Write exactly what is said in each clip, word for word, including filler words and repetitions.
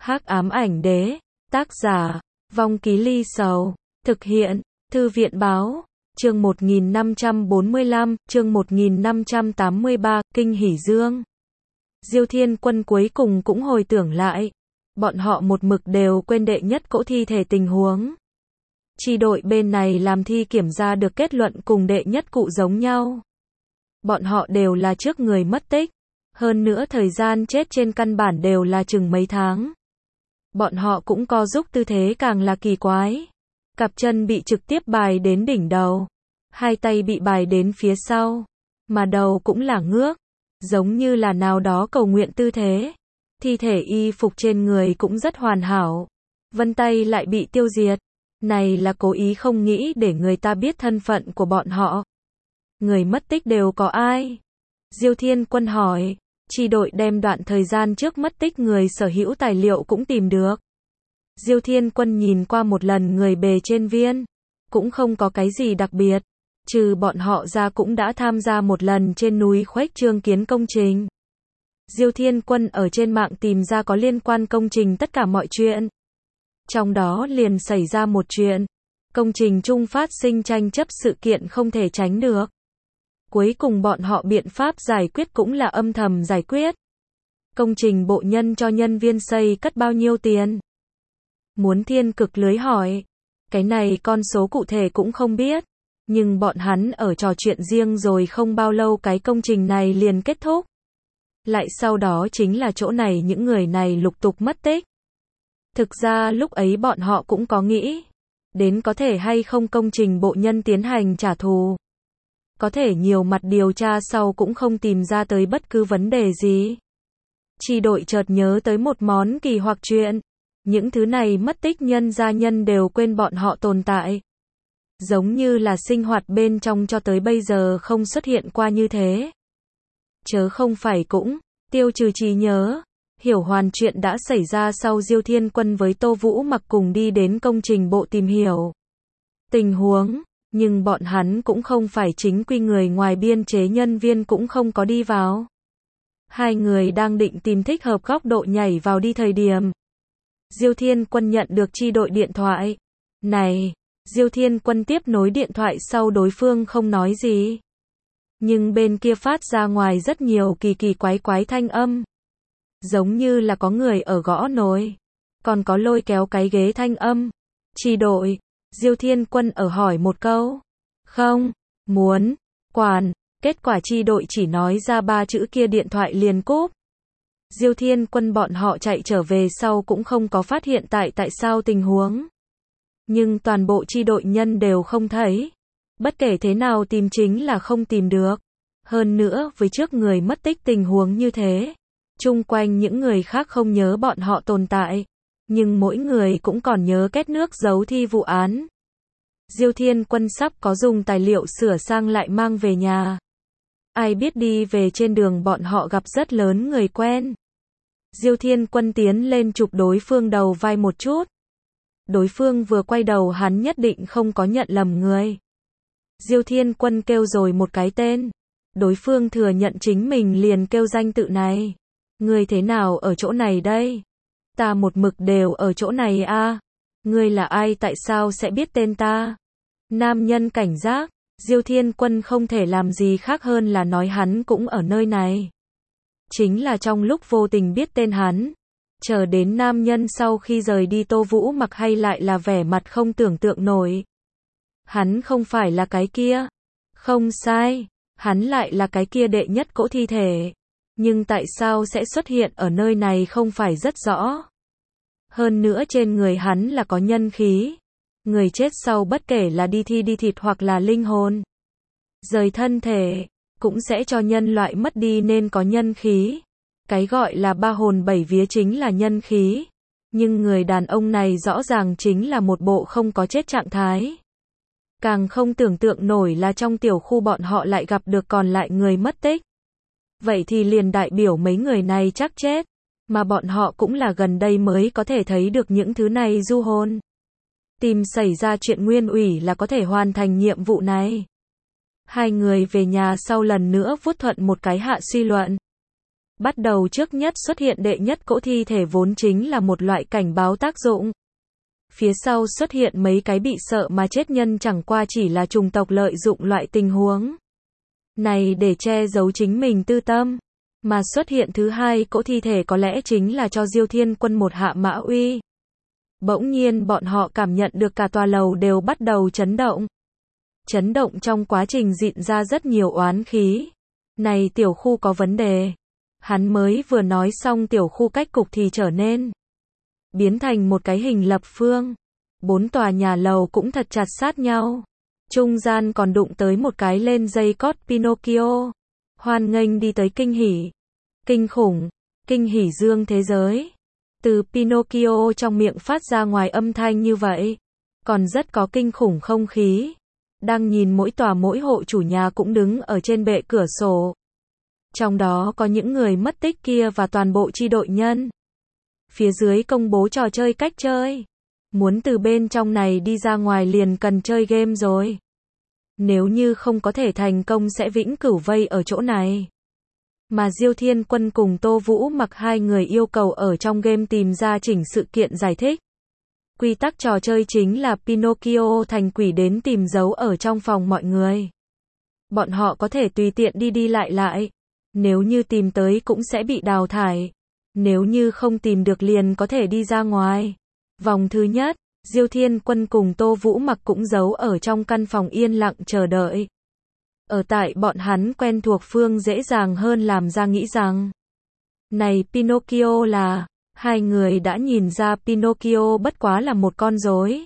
Hắc ám ảnh đế, tác giả, Vong Ký Ly Sầu, thực hiện, Thư viện báo, chương một nghìn năm trăm bốn mươi lăm, chương một nghìn năm trăm tám mươi ba, Kinh Hỷ Dương. Diêu Thiên Quân cuối cùng cũng hồi tưởng lại, bọn họ một mực đều quên đệ nhất cỗ thi thể tình huống. Chi đội bên này làm thi kiểm ra được kết luận cùng đệ nhất cụ giống nhau. Bọn họ đều là trước người mất tích, hơn nữa thời gian chết trên căn bản đều là chừng mấy tháng. Bọn họ cũng co giúp tư thế càng là kỳ quái. Cặp chân bị trực tiếp bài đến đỉnh đầu, hai tay bị bài đến phía sau, mà đầu cũng là ngước, giống như là nào đó cầu nguyện tư thế. Thi thể y phục trên người cũng rất hoàn hảo, vân tay lại bị tiêu diệt. Này là cố ý không nghĩ để người ta biết thân phận của bọn họ. Người mất tích đều có ai? Diêu Thiên Quân hỏi. Chi đội đem đoạn thời gian trước mất tích người sở hữu tài liệu cũng tìm được. Diêu Thiên Quân nhìn qua một lần người bề trên viên, cũng không có cái gì đặc biệt, trừ bọn họ ra cũng đã tham gia một lần trên núi khuếch trương kiến công trình. Diêu Thiên Quân ở trên mạng tìm ra có liên quan công trình tất cả mọi chuyện. Trong đó liền xảy ra một chuyện, công trình chung phát sinh tranh chấp sự kiện không thể tránh được. Cuối cùng bọn họ biện pháp giải quyết cũng là âm thầm giải quyết. Công trình bộ nhân cho nhân viên xây cất bao nhiêu tiền? Muốn Thiên Cực lưới hỏi. Cái này con số cụ thể cũng không biết. Nhưng bọn hắn ở trò chuyện riêng rồi không bao lâu cái công trình này liền kết thúc. Lại sau đó chính là chỗ này những người này lục tục mất tích. Thực ra lúc ấy bọn họ cũng có nghĩ đến có thể hay không công trình bộ nhân tiến hành trả thù. Có thể nhiều mặt điều tra sau cũng không tìm ra tới bất cứ vấn đề gì. Chi đội chợt nhớ tới một món kỳ hoặc chuyện. Những thứ này mất tích nhân gia nhân đều quên bọn họ tồn tại. Giống như là sinh hoạt bên trong cho tới bây giờ không xuất hiện qua như thế. Chớ không phải cũng, tiêu trừ trí nhớ. Hiểu hoàn chuyện đã xảy ra sau Diêu Thiên Quân với Tô Vũ Mặc cùng đi đến công trình bộ tìm hiểu tình huống. Nhưng bọn hắn cũng không phải chính quy người ngoài biên chế nhân viên cũng không có đi vào. Hai người đang định tìm thích hợp góc độ nhảy vào đi thời điểm. Diêu Thiên Quân nhận được chi đội điện thoại. Này, Diêu Thiên Quân tiếp nối điện thoại sau đối phương không nói gì. Nhưng bên kia phát ra ngoài rất nhiều kỳ kỳ quái quái thanh âm. Giống như là có người ở gõ nồi. Còn có lôi kéo cái ghế thanh âm. Chi đội. Diêu Thiên Quân ở hỏi một câu. Không, muốn, quản, kết quả chi đội chỉ nói ra ba chữ kia điện thoại liền cúp. Diêu Thiên Quân bọn họ chạy trở về sau cũng không có phát hiện tại tại sao tình huống. Nhưng toàn bộ chi đội nhân đều không thấy. Bất kể thế nào tìm chính là không tìm được. Hơn nữa với trước người mất tích tình huống như thế. Chung quanh những người khác không nhớ bọn họ tồn tại. Nhưng mỗi người cũng còn nhớ kết nước giấu thi vụ án. Diêu Thiên Quân sắp có dùng tài liệu sửa sang lại mang về nhà. Ai biết đi về trên đường bọn họ gặp rất lớn người quen. Diêu Thiên Quân tiến lên chụp đối phương đầu vai một chút. Đối phương vừa quay đầu hắn nhất định không có nhận lầm người. Diêu Thiên Quân kêu rồi một cái tên. Đối phương thừa nhận chính mình liền kêu danh tự này. Người thế nào ở chỗ này đây? Ta một mực đều ở chỗ này a. À? Ngươi là ai tại sao sẽ biết tên ta? Nam nhân cảnh giác, Diêu Thiên Quân không thể làm gì khác hơn là nói hắn cũng ở nơi này. Chính là trong lúc vô tình biết tên hắn. Chờ đến nam nhân sau khi rời đi Tô Vũ Mặc hay lại là vẻ mặt không tưởng tượng nổi. Hắn không phải là cái kia. Không sai, hắn lại là cái kia đệ nhất cỗ thi thể. Nhưng tại sao sẽ xuất hiện ở nơi này không phải rất rõ. Hơn nữa trên người hắn là có nhân khí. Người chết sau bất kể là đi thi đi thịt hoặc là linh hồn. Rời thân thể, cũng sẽ cho nhân loại mất đi nên có nhân khí. Cái gọi là ba hồn bảy vía chính là nhân khí. Nhưng người đàn ông này rõ ràng chính là một bộ không có chết trạng thái. Càng không tưởng tượng nổi là trong tiểu khu bọn họ lại gặp được còn lại người mất tích. Vậy thì liền đại biểu mấy người này chắc chết. Mà bọn họ cũng là gần đây mới có thể thấy được những thứ này du hồn. Tìm xảy ra chuyện nguyên ủy là có thể hoàn thành nhiệm vụ này. Hai người về nhà sau lần nữa vuốt thuận một cái hạ suy luận. Bắt đầu trước nhất xuất hiện đệ nhất cỗ thi thể vốn chính là một loại cảnh báo tác dụng. Phía sau xuất hiện mấy cái bị sợ mà chết nhân chẳng qua chỉ là chủng tộc lợi dụng loại tình huống này để che giấu chính mình tư tâm. Mà xuất hiện thứ hai cỗ thi thể có lẽ chính là cho Diêu Thiên Quân một hạ mã uy. Bỗng nhiên bọn họ cảm nhận được cả tòa lầu đều bắt đầu chấn động. Chấn động trong quá trình dịn ra rất nhiều oán khí. Này tiểu khu có vấn đề. Hắn mới vừa nói xong tiểu khu cách cục thì trở nên biến thành một cái hình lập phương. Bốn tòa nhà lầu cũng thật chặt sát nhau. Trung gian còn đụng tới một cái lên dây cót Pinocchio. Hoan nghênh đi tới kinh hỉ. Kinh khủng. Kinh hỉ dương thế giới. Từ Pinocchio trong miệng phát ra ngoài âm thanh như vậy. Còn rất có kinh khủng không khí. Đang nhìn mỗi tòa mỗi hộ chủ nhà cũng đứng ở trên bệ cửa sổ. Trong đó có những người mất tích kia và toàn bộ chi đội nhân. Phía dưới công bố trò chơi cách chơi. Muốn từ bên trong này đi ra ngoài liền cần chơi game rồi. Nếu như không có thể thành công sẽ vĩnh cửu vây ở chỗ này. Mà Diêu Thiên Quân cùng Tô Vũ Mặc hai người yêu cầu ở trong game tìm ra chỉnh sự kiện giải thích. Quy tắc trò chơi chính là Pinocchio thành quỷ đến tìm dấu ở trong phòng mọi người. Bọn họ có thể tùy tiện đi đi lại lại. Nếu như tìm tới cũng sẽ bị đào thải. Nếu như không tìm được liền có thể đi ra ngoài. Vòng thứ nhất, Diêu Thiên Quân cùng Tô Vũ Mặc cũng giấu ở trong căn phòng yên lặng chờ đợi. Ở tại bọn hắn quen thuộc phương dễ dàng hơn làm ra nghĩ rằng. Này Pinocchio là, hai người đã nhìn ra Pinocchio bất quá là một con rối.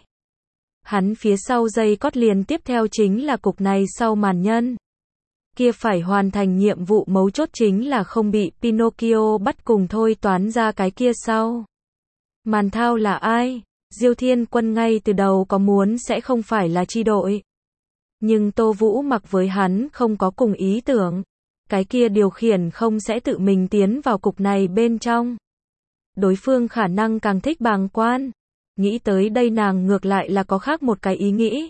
Hắn phía sau dây cót liền tiếp theo chính là cục này sau màn nhân. Kia phải hoàn thành nhiệm vụ mấu chốt chính là không bị Pinocchio bắt cùng thôi toán ra cái kia sau. Màn thao là ai? Diêu Thiên Quân ngay từ đầu có muốn sẽ không phải là chi đội. Nhưng Tô Vũ Mặc với hắn không có cùng ý tưởng. Cái kia điều khiển không sẽ tự mình tiến vào cục này bên trong. Đối phương khả năng càng thích bàng quan. Nghĩ tới đây nàng ngược lại là có khác một cái ý nghĩ.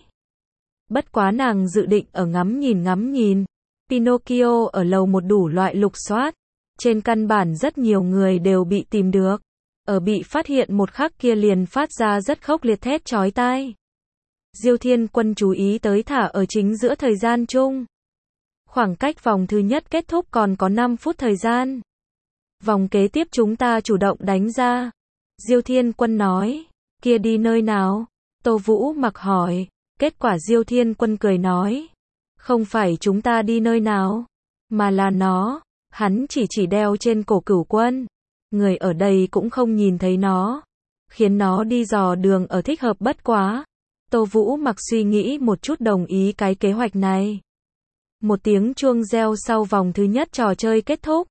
Bất quá nàng dự định ở ngắm nhìn ngắm nhìn. Pinocchio ở lầu một đủ loại lục soát. Trên căn bản rất nhiều người đều bị tìm được. Ở bị phát hiện một khắc kia liền phát ra rất khốc liệt thét chói tai. Diêu Thiên Quân chú ý tới thả ở chính giữa thời gian chung. Khoảng cách vòng thứ nhất kết thúc còn có năm phút thời gian. Vòng kế tiếp chúng ta chủ động đánh ra. Diêu Thiên Quân nói, kia đi nơi nào? Tô Vũ Mặc hỏi. Kết quả Diêu Thiên Quân cười nói, không phải chúng ta đi nơi nào, mà là nó. Hắn chỉ chỉ đeo trên cổ Cửu Quân. Người ở đây cũng không nhìn thấy nó. Khiến nó đi dò đường ở thích hợp bất quá. Tô Vũ Mặc suy nghĩ một chút đồng ý cái kế hoạch này. Một tiếng chuông reo sau vòng thứ nhất trò chơi kết thúc.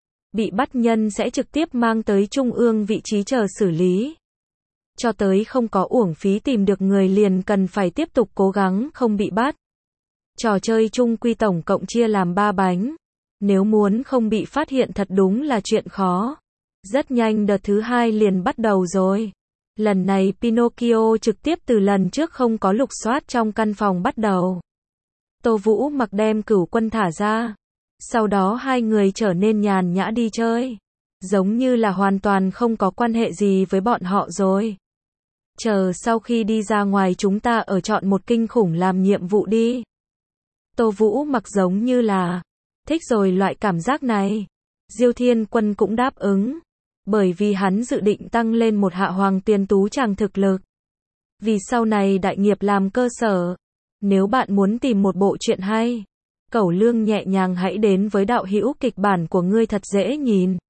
Bị bắt nhân sẽ trực tiếp mang tới trung ương vị trí chờ xử lý. Cho tới không có uổng phí tìm được người liền cần phải tiếp tục cố gắng không bị bắt. Trò chơi chung quy tổng cộng chia làm ba bánh. Nếu muốn không bị phát hiện thật đúng là chuyện khó. Rất nhanh đợt thứ hai liền bắt đầu rồi. Lần này Pinocchio trực tiếp từ lần trước không có lục soát trong căn phòng bắt đầu. Tô Vũ Mặc đem Cửu Quân thả ra. Sau đó hai người trở nên nhàn nhã đi chơi. Giống như là hoàn toàn không có quan hệ gì với bọn họ rồi. Chờ sau khi đi ra ngoài chúng ta ở chọn một kinh khủng làm nhiệm vụ đi. Tô Vũ Mặc giống như là thích rồi loại cảm giác này. Diêu Thiên Quân cũng đáp ứng. Bởi vì hắn dự định tăng lên một hạ hoàng tiền tú chàng thực lực. Vì sau này đại nghiệp làm cơ sở. Nếu bạn muốn tìm một bộ truyện hay, Cẩu Lương nhẹ nhàng hãy đến với đạo hữu kịch bản của ngươi thật dễ nhìn.